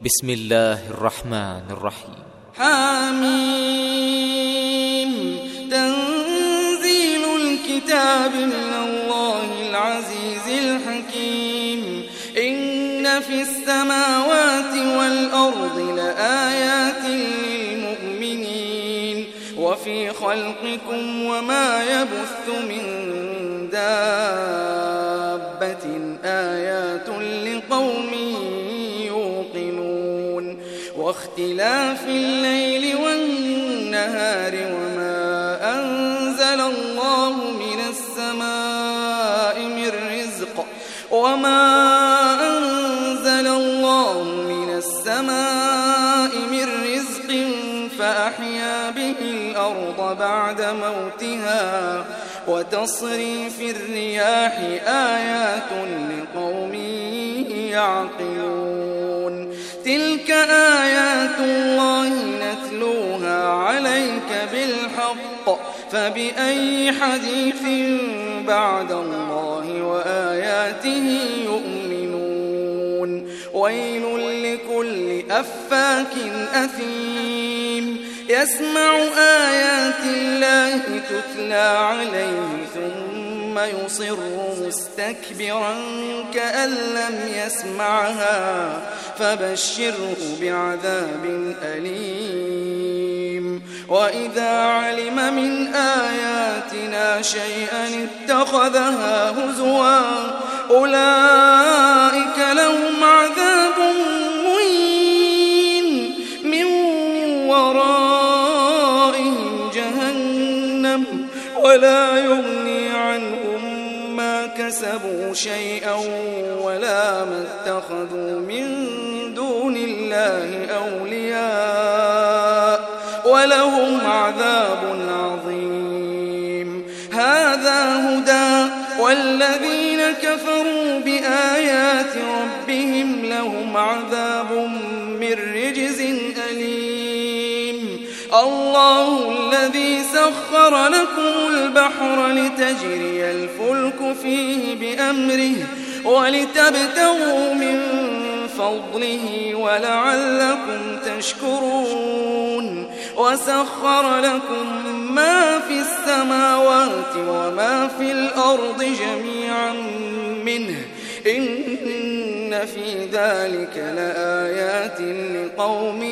بسم الله الرحمن الرحيم. حميم. تنزيل الكتاب من الله العزيز الحكيم. إن في السماوات والأرض لآيات للمؤمنين وفي خلقكم وما يبث من دابة آيات لقوم يوقنون. واختلاف الليل والنهار وما أنزل الله من السماء من رزق فأحيا به الأرض بعد موتها وتصريف الرياح آيات لقوم يعقلون. تلك آيات الله نتلوها عليك بالحق فبأي حديث بعد الله وآياته يؤمنون. ويل لكل أفاك أثيم يسمع آيات الله تتلى عليه ثم يصر مستكبرا كأن لم يسمعها فبشره بعذاب أليم. وإذا علم من آياتنا شيئا اتخذها هزوا أولئك لهم عذاب مهين من ورائهم جهنم ولا يغني عنهم ما كسبوا شيئا ولا ما اتخذوا من دون الله أولياء ولهم عذاب عظيم. هذا هدى والذين كفروا بآيات ربهم لهم عذاب من رجز أليم. الله الذي سخر لكم البحر لتجري الفلك فيه بأمره ولتبتغوا من فضله ولعلكم تشكرون. وسخر لكم ما في السماوات وما في الأرض جميعا منه إن في ذلك لآيات لقوم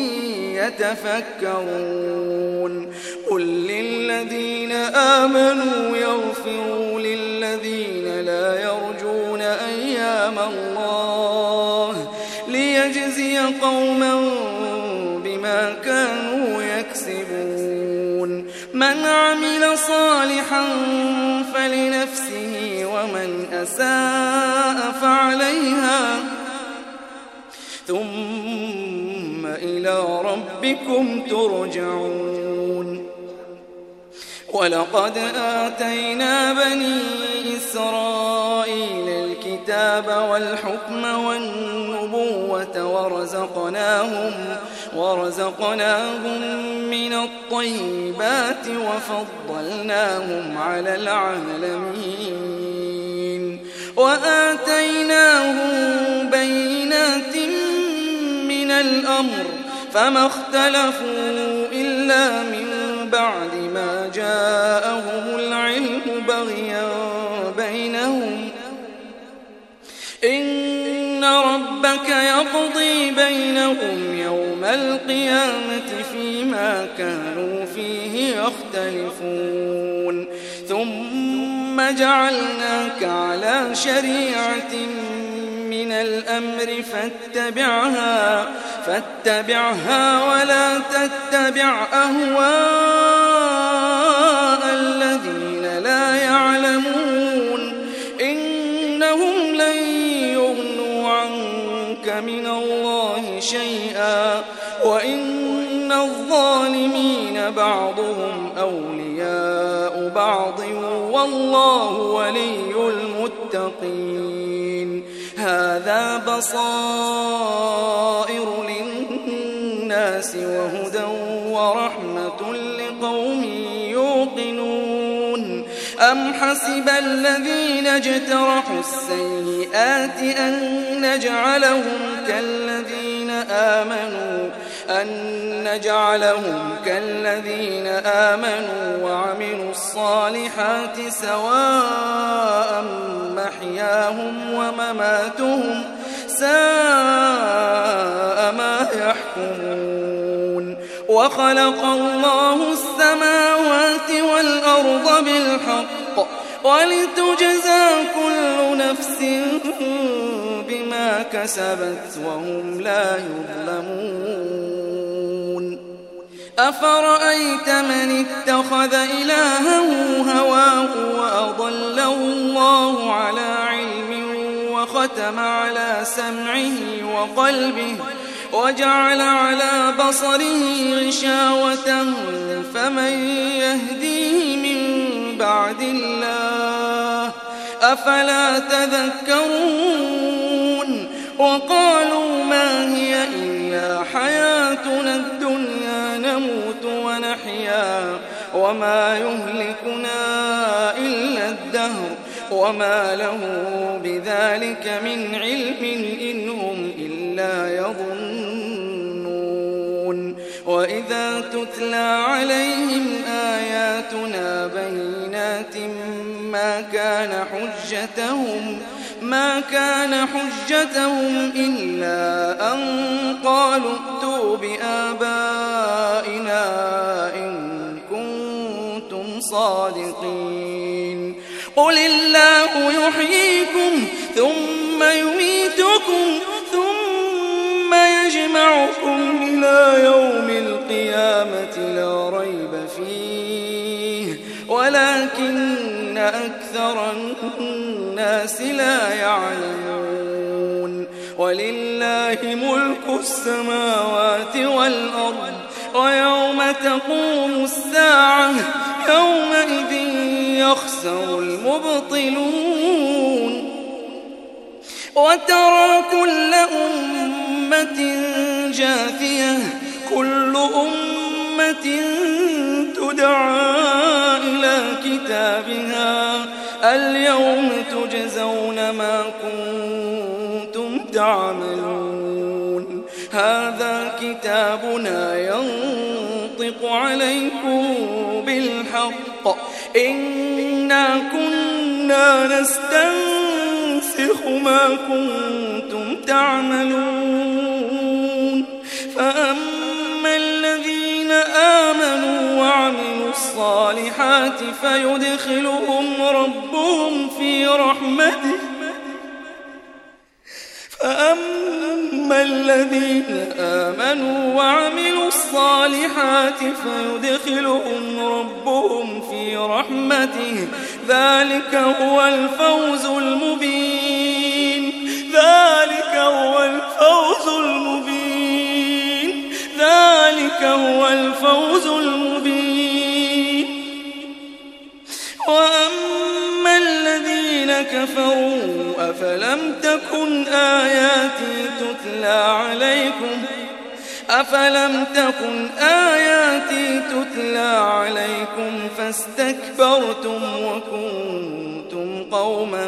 يتفكرون. قل للذين آمنوا يغفروا للذين لا يرجون أيام الله ليجزي قوما بما كانوا يكسبون. من عمل صالحا فلنفسه ومن أساء فعليها ثم إلى ربكم ترجعون. ولقد آتينا بني إسرائيل الكتاب والحكم والنبوة ورزقناهم من الطيبات وفضلناهم على العالمين. وآتيناهم بينات من الأمر فما اختلفوا إلا من بعد ما جاءهم العلم بغيا بينهم. إن ربك يقضي بينهم يوم القيامة فيما كانوا فيه يختلفون. ثم جعلناك على شريعة من الأمر فاتبعها ولا تتبع أهواء الذين لا يعلمون إنهم لن يغنوا عنك من الله شيئا وإن الظالمين بعضهم أولياء بعض والله ولي المتقين. هذا بصائر للناس وهدى ورحمة لقوم يوقنون. أم حسب الذين اجترحوا السيئات أن نجعلهم كالذين أن نجعلهم كالذين آمنوا وعملوا الصالحات سواء محياهم ومماتهم ساء ما يحكمون. وخلق الله السماوات والأرض بالحق ولتجزى كل نفس بما كسبت وهم لا يظلمون. أفرأيت من اتخذ إلهه هواه وأضله الله على علم وختم على سمعه وقلبه وجعل على بصره غشاوة فمن يهديه من بعد الله أفلا تذكرون. وقالوا ما هي إلا حياتنا الدنيا نموت ونحيا وما يهلكنا إلا الدهر وما له بذلك من علم إن هم إلا يظنون. وإذا تتلى عليهم آياتنا بينات ما كان حجتهم إلا أن قالوا ائتوا بآبائنا إن كنتم صادقين. قل الله يحييكم ثم يميتكم ثم يجمعكم إلى يوم القيامة لا ريب فيه ولكن أكثر الناس لا يعلمون. ولله ملك السماوات والأرض ويوم تقوم الساعة يومئذ يخسر المبطلون. وترى كل أمة جاثية كل أمة تدعى إلى كتابها اليوم تجزون ما كنتم تعملون. هذا كتابنا ينطق عليكم بالحق إنا كنا نستنسخ ما كنتم تعملون. فأما الذين آمنوا وعملوا الصالحات فيدخلهم ربهم في رحمته فأما الذين آمنوا وعملوا الصالحات فيدخلهم ربهم في رحمته ذلك هو الفوز المبين. ذلك هو الفوز المبين. ذلك هو الفوز المبين. وأما الذين كفروا أفلم تكن آياتي تتلى عليكم فاستكبرتم وكنتم قوما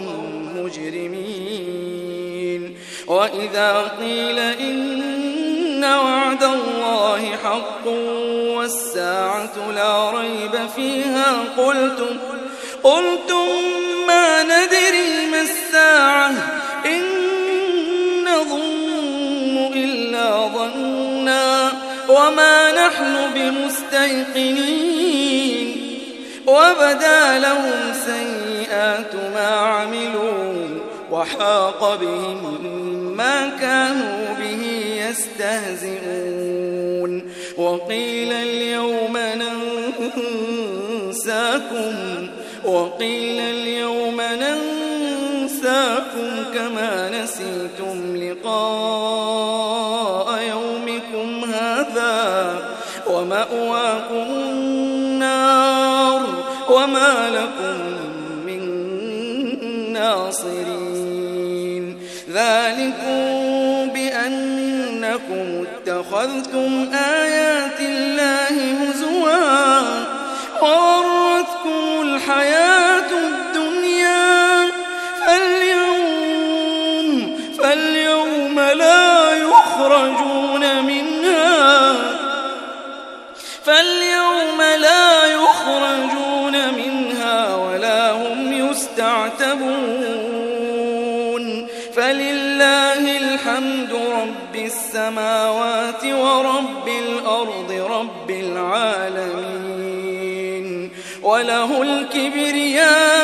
مجرمين. وإذا قيل إن وعد الله حق والساعة لا ريب فيها قلتم ما ندري ما الساعة إن نظن إلا ظنا وما نحن بمستيقنين. وبدا لهم سيئات ما عملوا وحاق بهم ما كانوا به يستهزئون. وقيل اليوم ننساكم كما نسيتم لقاء يومكم هذا ومأواكم النار وما لكم من ناصرين. ذلكم بأنكم اتخذتم آيات الله هزوا وغرتكم الحياة الدنيا فاليوم لا يخرجون فاليوم لا يخرجون منها ولا هم يستعتبون فلله الحمد رب السماوات ورب الأرض رب العالمين وله الكبرياء